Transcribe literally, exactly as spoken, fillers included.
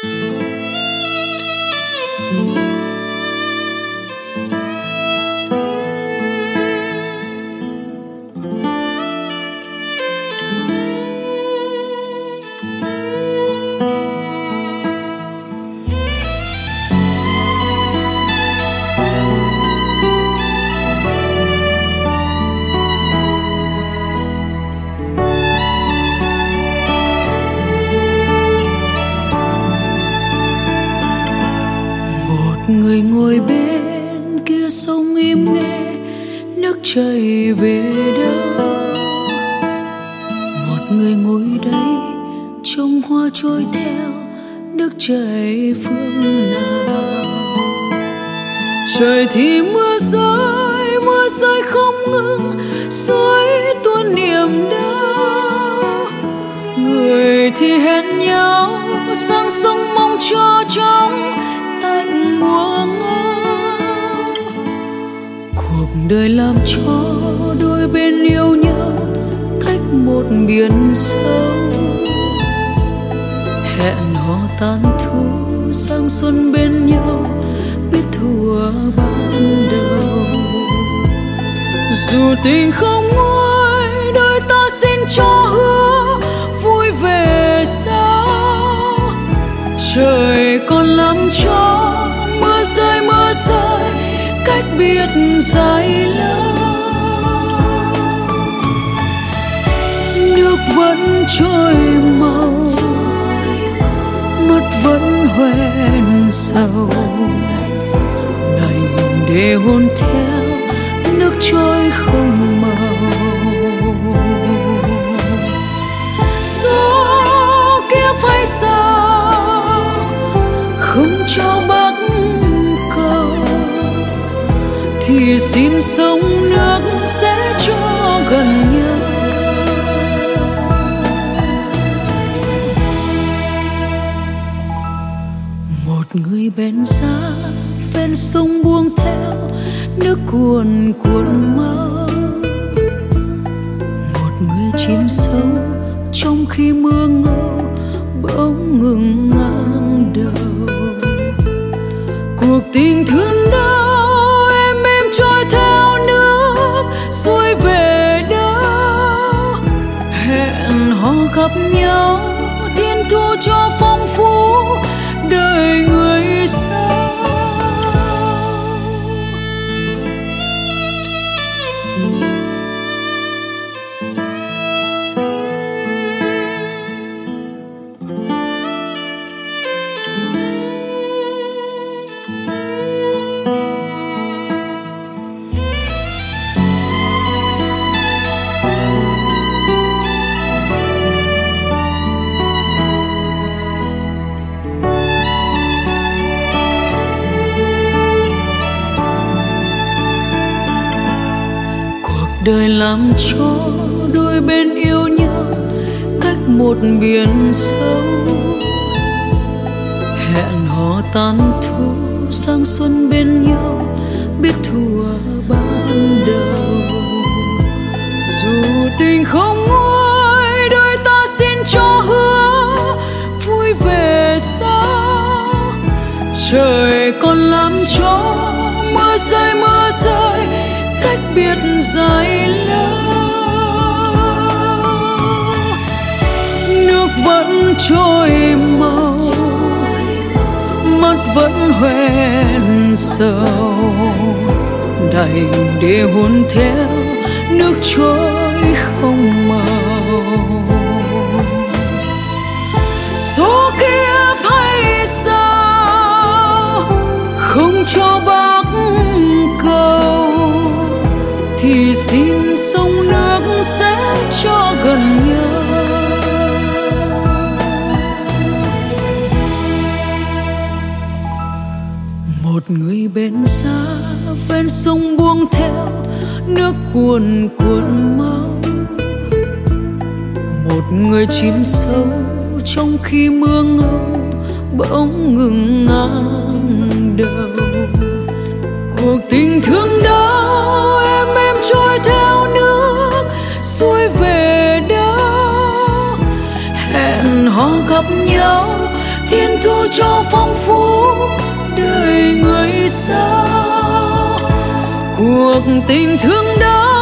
Người ngồi bên kia sông im nghe nước chảy về đâu, một người ngồi đây trông hoa trôi theo nước chảy phương nào. Trời thì mưa rơi, mưa rơi không ngừng, suối tuôn niềm đau. Người thì hẹn nhau sang sông mong cho trong tạnh mùa ngao. Cuộc đời làm cho đôi bên yêu nhau cách một biển sâu. Hẹn hò tan thu sang xuân bên nhau, biết thuở ban đầu. Dù tình không nguôi, đôi ta xin cho hứa vui về sau. Trời còn làm cho mưa rơi mưa rơi cách biệt dài lâu. Nước vẫn trôi mau, mắt vẫn hoen sầu, đành để hôn theo nước trôi không màu. Gió kiếp hay sao không cho bắc cầu, thì xin sông nước sẽ cho gần nhau. Một người bén giá ven sông buông theo nước cuồn cuộn mau. Một người chìm sâu trong khi mưa ngâu bỗng ngừng ngang đầu. Cuộc tình thương đau em em trôi theo nước xuôi về đâu. Hẹn hò gặp nhau thiên thu cho phong phú đời người sao. Đời làm cho đôi bên yêu nhau cách một biển sâu. Hẹn hò tan thu sang xuân bên nhau, biết thuở ban đầu. Dù tình không nguôi, đôi ta xin cho hứa vui về sau. Trời còn làm cho mưa rơi mưa rơi cách biệt dài lâu. Nước vẫn trôi mau, mắt vẫn hoen sầu, đành để hôn theo nước trôi không màu. Số kiếp hay sao không cho bắc cầu, thì xin sông nước sẽ cho gần nhau. Một người bên xa ven sông buông theo nước cuồn cuộn mau. Một người chìm sâu trong khi mưa ngâu bỗng ngừng ngang đầu. Cuộc tình thương đó em em trôi theo nước xuôi về đâu. Hẹn hò gặp nhau thiên thu cho phong phú đời người sao. Cuộc tình thương đó